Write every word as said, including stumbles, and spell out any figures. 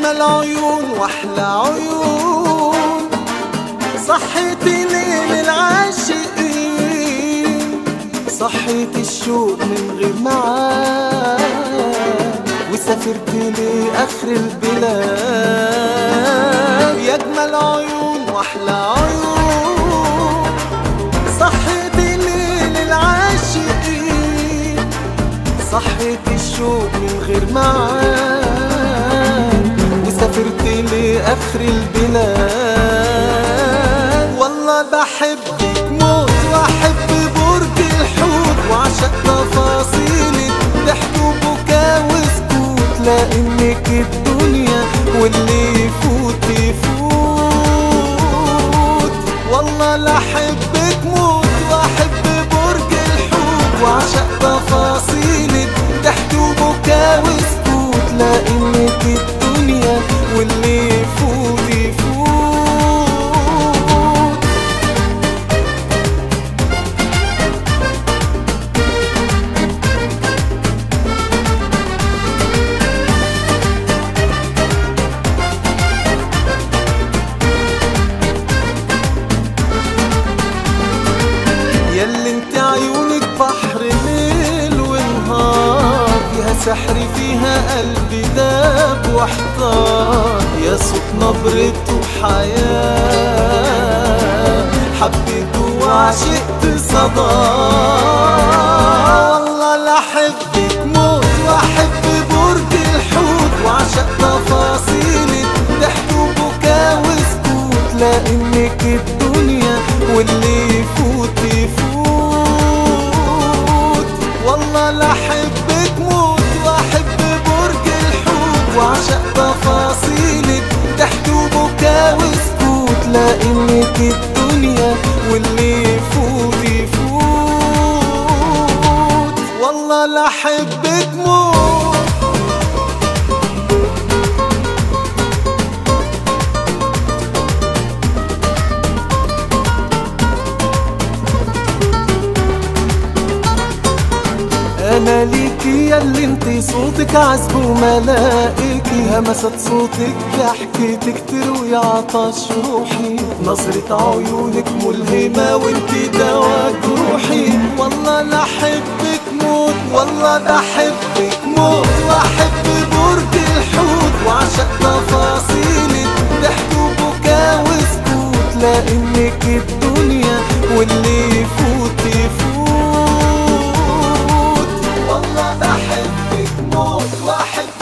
أجمل عيون وأحلى عيون، صحيتي ليل العاشقين، صحيتي الشوق من غير معاد، وسافرت لآخر البلاد. يا أجمل عيون وأحلى عيون، صحيتي ليل العاشقين، صحيتي الشوق من غير معاد، وسافرت لآخر البلاد. والله بحبك موت وأحب برج الحوت، وعشق تفاصيلك ضحك وبكا وسكوت، لأنك الدنيا واللي يفوت يفوت. والله لأحبك موت وأحب برج الحوت، وعشق تفاصيلك ضحك وبكا وسكوت، لأنك الدنيا واللي يفوت يفوت. ياللي انت عيونك بحر ليل ونهار، فيها سحر فيها قلبي داب واحتار، يا صوت نبرته حياة، حبيته وعشقت صدى. والله لأحبك موت وأحب برج الحوت، وعشق تفاصيلك ضحك وبكا وسكوت، لأنك الدنيا واللي يفوت يفوت. والله لأحبك موت وأحب برج الحوت، وعشق تفاصيلك ضحك وبكا وسكوت، لأنك الدنيا واللي يفوت يفوت. والله لأحبك موت. أنا ليكي ياللي انتي صوتك عذب وملائكي، همسة صوتك ضحكتك تروي عطش روحي، نظرة عيونك ملهمة وانتي دوا جروحي. والله لأحبك موت، والله لأحبك موت وأحب برج الحوت، وعشق تفاصيلك ضحك وبكا وسكوت، لأنك الدنيا واللي يفوت يفوت. والله بحبك موت وأحب